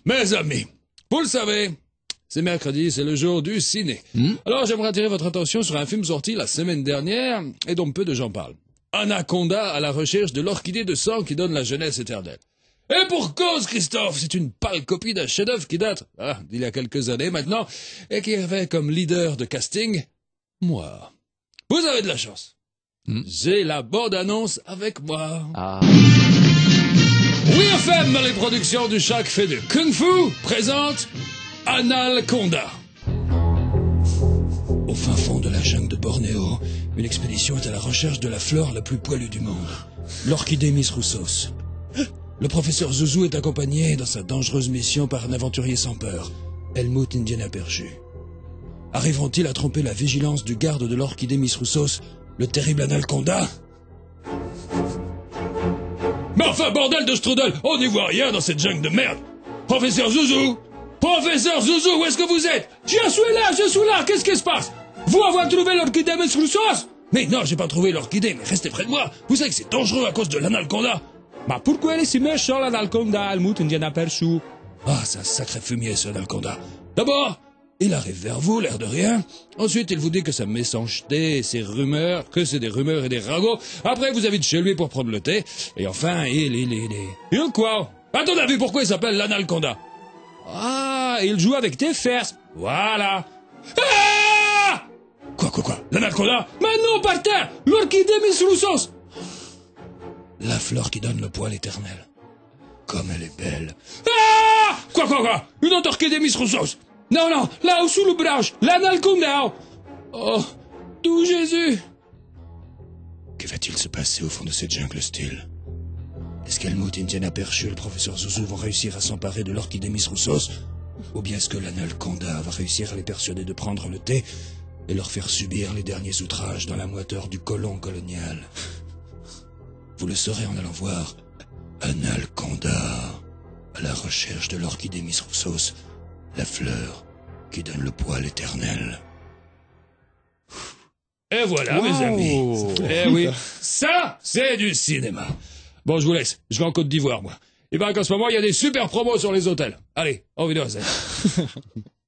Mes amis, vous le savez, c'est mercredi, c'est le jour du ciné. Alors j'aimerais attirer votre attention sur un film sorti la semaine dernière et dont peu de gens parlent. Anaconda à la recherche de l'orchidée de sang qui donne la jeunesse éternelle. Et pour cause, Christophe, c'est une pâle copie d'un chef-d'œuvre qui date d'il y a quelques années maintenant et qui avait comme leader de casting moi. Vous avez de la chance. J'ai la bande-annonce avec moi. Oui FM, les productions du Chac fait de Kung Fu présente Anaconda. Au fin fond de la jungle de Bornéo, une expédition est à la recherche de la fleur la plus poilue du monde, l'orchidée Miss Roussos. Le professeur Zouzou est accompagné dans sa dangereuse mission par un aventurier sans peur, Helmut Indiana Perchu. Arriveront-ils à tromper la vigilance du garde de l'orchidée Miss Roussos, le terrible Anaconda? Mais enfin, bordel de strudel, on n'y voit rien dans cette jungle de merde. Professeur Zouzou! Professeur Zouzou, où est-ce que vous êtes? Je suis là, qu'est-ce qui se passe? Vous avez trouvé l'orchidée Miss Roussos? Mais non, j'ai pas trouvé l'orchidée, mais restez près de moi. Vous savez que c'est dangereux à cause de l'Anaconda. Mais pourquoi elle est si méchante, l'Anaconda, Helmut Indiana Perchu? Ah, c'est un sacré fumier, ce Anaconda. D'abord, il arrive vers vous, l'air de rien. Ensuite, il vous dit que sa méchanceté et ses rumeurs, que c'est des rumeurs et des ragots. Après, vous invite chez lui pour prendre le thé. Et enfin, il... Il quoi? À ton avis, pourquoi il s'appelle l'Anaconda? Ah, il joue avec tes fesses. Voilà. Ah! Quoi? L'Anaconda? Mais non, par terre! L'orchidée Miss Roussos! La fleur qui donne le poil éternel. Comme elle est belle. Ah! Quoi? Une autre orchidée Miss Roussos! Non, là-haut sous le branche, l'Anaconda! Oh, tout Jésus! Que va-t-il se passer au fond de cette jungle hostile? Est-ce qu'Helmut Indiana Perchu et le professeur Zouzou vont réussir à s'emparer de l'orchidée Miss Roussos? Ou bien est-ce que l'Anaconda va réussir à les persuader de prendre le thé et leur faire subir les derniers outrages dans la moiteur du colon colonial? Vous le saurez en allant voir Anaconda à la recherche de l'orchidée Miss Roussos, la fleur qui donne le poil éternel. Et voilà, mes amis. Eh oui, ça, c'est du cinéma. Bon, je vous laisse. Je vais en Côte d'Ivoire, moi. Il paraît qu'en ce moment, il y a des super promos sur les hôtels. Allez, au revoir.